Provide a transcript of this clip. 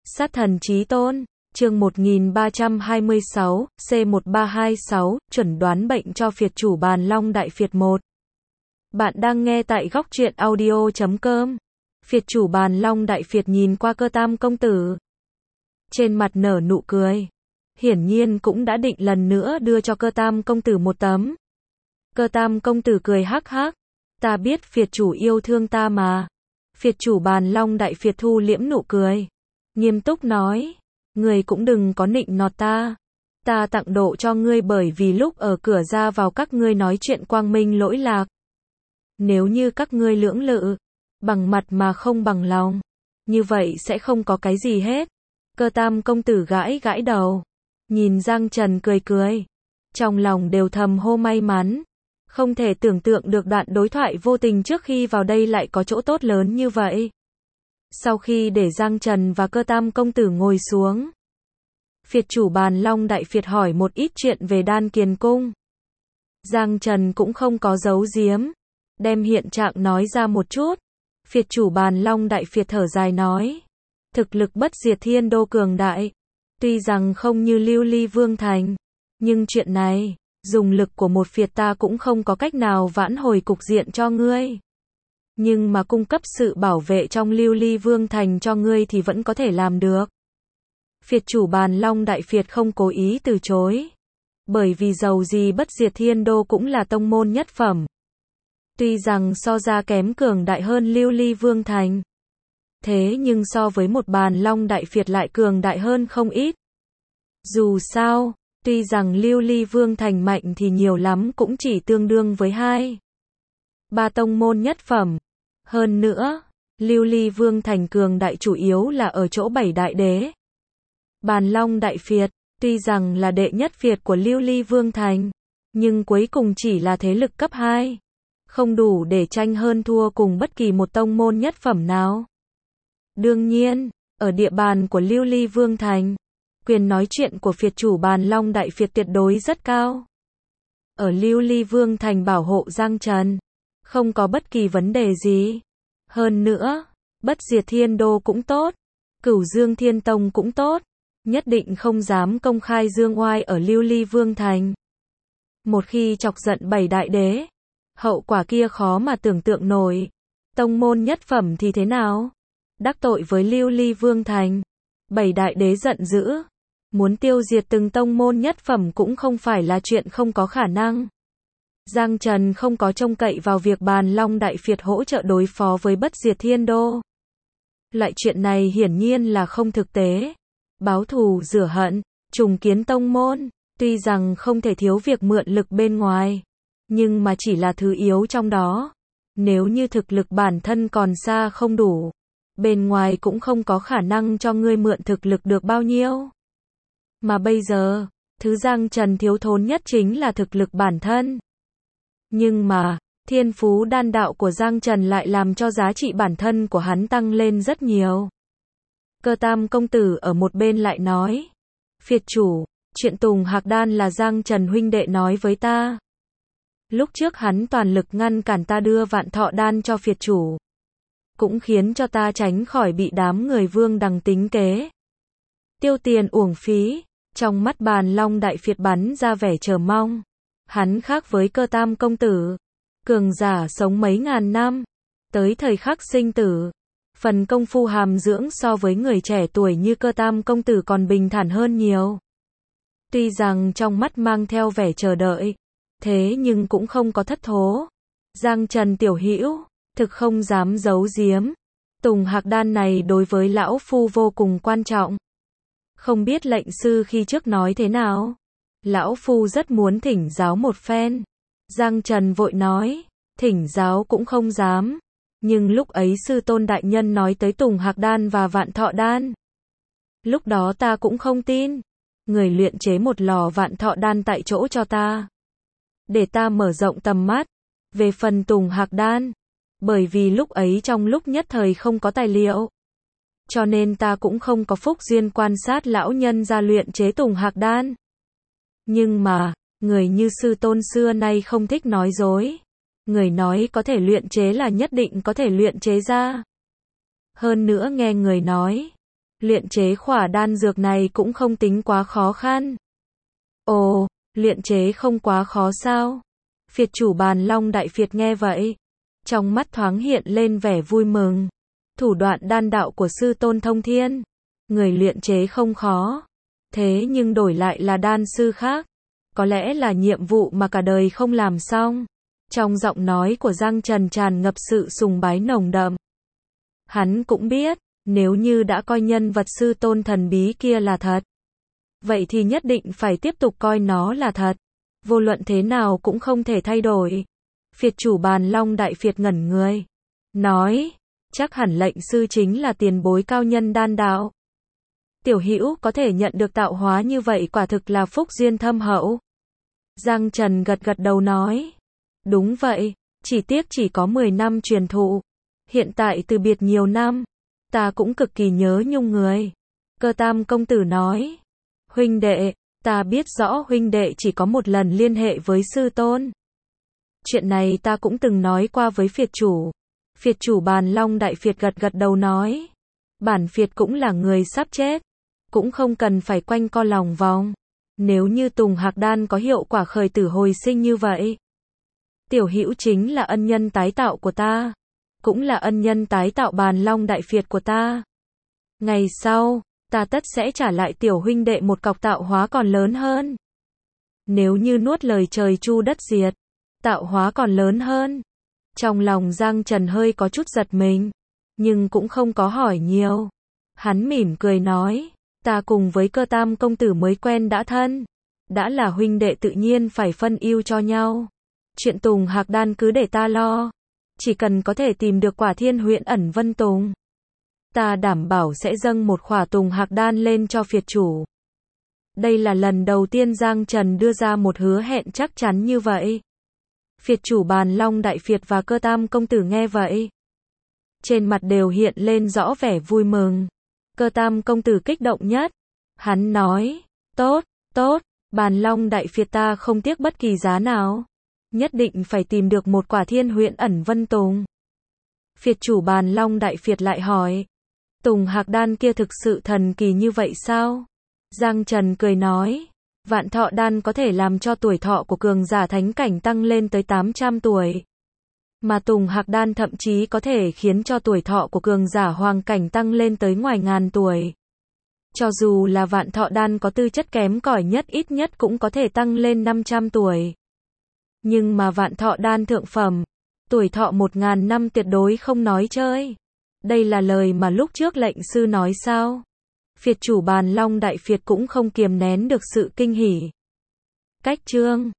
Sát thần chí tôn, chương 1326, C1326, chuẩn đoán bệnh cho phiệt chủ bàn long đại phiệt 1. Bạn đang nghe tại góc truyện audio.com. Phiệt chủ bàn long đại phiệt nhìn qua Cơ Tam công tử. Trên mặt nở nụ cười. Hiển nhiên cũng đã định lần nữa đưa cho Cơ Tam công tử một tấm. Cơ Tam công tử cười hắc hắc. Ta biết phiệt chủ yêu thương ta mà. Phiệt chủ bàn long đại phiệt thu liễm nụ cười. Nghiêm túc nói, ngươi cũng đừng có nịnh nọt ta. Ta tặng độ cho ngươi bởi vì lúc ở cửa ra vào các ngươi nói chuyện quang minh lỗi lạc. Nếu như các ngươi lưỡng lự, bằng mặt mà không bằng lòng, như vậy sẽ không có cái gì hết. Cơ Tam công tử gãi gãi đầu, nhìn Giang Trần cười cười, trong lòng đều thầm hô may mắn. Không thể tưởng tượng được đoạn đối thoại vô tình trước khi vào đây lại có chỗ tốt lớn như vậy. Sau khi để Giang Trần và Cơ Tam công tử ngồi xuống, phiệt chủ bàn long đại phiệt hỏi một ít chuyện về Đan Kiền Cung. Giang Trần cũng không có giấu giếm, đem hiện trạng nói ra một chút. Phiệt chủ bàn long đại phiệt thở dài nói, thực lực bất diệt thiên đô cường đại, tuy rằng không như Lưu Ly Vương Thành, nhưng chuyện này, dùng lực của một phiệt ta cũng không có cách nào vãn hồi cục diện cho ngươi. Nhưng mà cung cấp sự bảo vệ trong Lưu Ly Vương Thành cho ngươi thì vẫn có thể làm được. Phiệt chủ bàn long đại phiệt không cố ý từ chối. Bởi vì dầu gì bất diệt thiên đô cũng là tông môn nhất phẩm. Tuy rằng so ra kém cường đại hơn Lưu Ly Vương Thành. Thế nhưng so với một bàn long đại phiệt lại cường đại hơn không ít. Dù sao, tuy rằng Lưu Ly Vương Thành mạnh thì nhiều lắm cũng chỉ tương đương với 2-3 tông môn nhất phẩm. Hơn nữa, Lưu Ly Vương Thành cường đại chủ yếu là ở chỗ 7 đại đế. Bàn long đại phiệt, tuy rằng là đệ nhất phiệt của Lưu Ly Vương Thành, nhưng cuối cùng chỉ là thế lực cấp 2. Không đủ để tranh hơn thua cùng bất kỳ một tông môn nhất phẩm nào. Đương nhiên, ở địa bàn của Lưu Ly Vương Thành, quyền nói chuyện của phiệt chủ bàn long đại phiệt tuyệt đối rất cao. Ở Lưu Ly Vương Thành bảo hộ Giang Trần, không có bất kỳ vấn đề gì. Hơn nữa, bất diệt thiên đô cũng tốt, Cửu Dương Thiên Tông cũng tốt, nhất định không dám công khai dương oai ở Lưu Ly Vương Thành. Một khi chọc giận 7 đại đế, hậu quả kia khó mà tưởng tượng nổi. Tông môn nhất phẩm thì thế nào? Đắc tội với Lưu Ly Vương Thành, 7 đại đế giận dữ, muốn tiêu diệt từng tông môn nhất phẩm cũng không phải là chuyện không có khả năng. Giang Trần không có trông cậy vào việc bàn long đại phiệt hỗ trợ đối phó với bất diệt thiên đô. Loại chuyện này hiển nhiên là không thực tế. Báo thù rửa hận, trùng kiến tông môn, tuy rằng không thể thiếu việc mượn lực bên ngoài, nhưng mà chỉ là thứ yếu trong đó. Nếu như thực lực bản thân còn xa không đủ, bên ngoài cũng không có khả năng cho ngươi mượn thực lực được bao nhiêu. Mà bây giờ, thứ Giang Trần thiếu thốn nhất chính là thực lực bản thân. Nhưng mà, thiên phú đan đạo của Giang Trần lại làm cho giá trị bản thân của hắn tăng lên rất nhiều. Cơ Tam công tử ở một bên lại nói, phiệt chủ, chuyện Tùng Hạc Đan là Giang Trần huynh đệ nói với ta. Lúc trước hắn toàn lực ngăn cản ta đưa Vạn Thọ Đan cho phiệt chủ, cũng khiến cho ta tránh khỏi bị đám người Vương Đằng tính kế. Tiêu tiền uổng phí, trong mắt bàn long đại phiệt bắn ra vẻ chờ mong. Hắn khác với Cơ Tam công tử, cường giả sống mấy ngàn năm, tới thời khắc sinh tử, phần công phu hàm dưỡng so với người trẻ tuổi như Cơ Tam công tử còn bình thản hơn nhiều. Tuy rằng trong mắt mang theo vẻ chờ đợi, thế nhưng cũng không có thất thố. Giang Trần tiểu hữu, thực không dám giấu giếm, Tùng Hạc Đan này đối với lão phu vô cùng quan trọng. Không biết lệnh sư khi trước nói thế nào? Lão phu rất muốn thỉnh giáo một phen. Giang Trần vội nói, thỉnh giáo cũng không dám. Nhưng lúc ấy sư tôn đại nhân nói tới Tùng Hạc Đan và Vạn Thọ Đan. Lúc đó ta cũng không tin. Người luyện chế một lò Vạn Thọ Đan tại chỗ cho ta, để ta mở rộng tầm mắt. Về phần Tùng Hạc Đan, bởi vì lúc ấy trong lúc nhất thời không có tài liệu, cho nên ta cũng không có phúc duyên quan sát lão nhân ra luyện chế Tùng Hạc Đan. Nhưng mà, người như sư tôn xưa nay không thích nói dối. Người nói có thể luyện chế là nhất định có thể luyện chế ra. Hơn nữa nghe người nói, Luyện chế khỏa đan dược này cũng không tính quá khó khăn. Ồ, luyện chế không quá khó sao? Phiệt chủ Bàn Long Đại Phiệt nghe vậy, trong mắt thoáng hiện lên vẻ vui mừng. Thủ đoạn đan đạo của sư tôn thông thiên, người luyện chế không khó. Thế nhưng đổi lại là đan sư khác, có lẽ là nhiệm vụ mà cả đời không làm xong. Trong giọng nói của Giang Trần tràn ngập sự sùng bái nồng đậm. Hắn cũng biết, nếu như đã coi nhân vật sư tôn thần bí kia là thật, vậy thì nhất định phải tiếp tục coi nó là thật. Vô luận thế nào cũng không thể thay đổi. Phiệt chủ Bàn Long Đại Phiệt ngẩn người, nói, chắc hẳn lệnh sư chính là tiền bối cao nhân đan đạo. Tiểu hữu có thể nhận được tạo hóa như vậy quả thực là phúc duyên thâm hậu. Giang Trần gật gật đầu nói, đúng vậy, chỉ tiếc chỉ có 10 năm truyền thụ. Hiện tại từ biệt nhiều năm, ta cũng cực kỳ nhớ nhung người. Cơ Tam công tử nói, huynh đệ, ta biết rõ huynh đệ chỉ có một lần liên hệ với sư tôn. Chuyện này ta cũng từng nói qua với phiệt chủ. Phiệt chủ Bàn Long Đại Phiệt gật gật đầu nói, bản phiệt cũng là người sắp chết, cũng không cần phải quanh co lòng vòng. Nếu như Tùng Hạc Đan có hiệu quả khởi tử hồi sinh như vậy, tiểu hữu chính là ân nhân tái tạo của ta, cũng là ân nhân tái tạo Bàn Long Đại Phiệt của ta. Ngày sau, ta tất sẽ trả lại tiểu huynh đệ một cọc tạo hóa còn lớn hơn. Nếu như nuốt lời trời chu đất diệt, tạo hóa còn lớn hơn. Trong lòng Giang Trần hơi có chút giật mình, nhưng cũng không có hỏi nhiều. Hắn mỉm cười nói, ta cùng với Cơ Tam công tử mới quen đã thân, đã là huynh đệ tự nhiên phải phân ưu cho nhau. Chuyện Tùng Hạc Đan cứ để ta lo, chỉ cần có thể tìm được quả Thiên Huyễn Ẩn Vân Tùng, ta đảm bảo sẽ dâng một khỏa Tùng Hạc Đan lên cho phiệt chủ. Đây là lần đầu tiên Giang Trần đưa ra một hứa hẹn chắc chắn như vậy. Phiệt chủ Bàn Long Đại Phiệt và Cơ Tam công tử nghe vậy, trên mặt đều hiện lên rõ vẻ vui mừng. Cơ Tam công tử kích động nhất, hắn nói, tốt, tốt, Bàn Long Đại Phiệt ta không tiếc bất kỳ giá nào, nhất định phải tìm được một quả Thiên Huyễn Ẩn Vân Tùng. Phiệt chủ Bàn Long Đại Phiệt lại hỏi, Tùng Hạc Đan kia thực sự thần kỳ như vậy sao? Giang Trần cười nói, Vạn Thọ Đan có thể làm cho tuổi thọ của cường giả thánh cảnh tăng lên tới 800 tuổi. Mà Tùng Hạc Đan thậm chí có thể khiến cho tuổi thọ của cường giả hoàng cảnh tăng lên tới ngoài ngàn tuổi. Cho dù là Vạn Thọ Đan có tư chất kém cỏi nhất ít nhất cũng có thể tăng lên 500 tuổi. Nhưng mà Vạn Thọ Đan thượng phẩm, tuổi thọ 1000 năm tuyệt đối không nói chơi. Đây là lời mà lúc trước lệnh sư nói sao? Phiệt chủ Bàn Long Đại Phiệt cũng không kiềm nén được sự kinh hỉ. Cách chương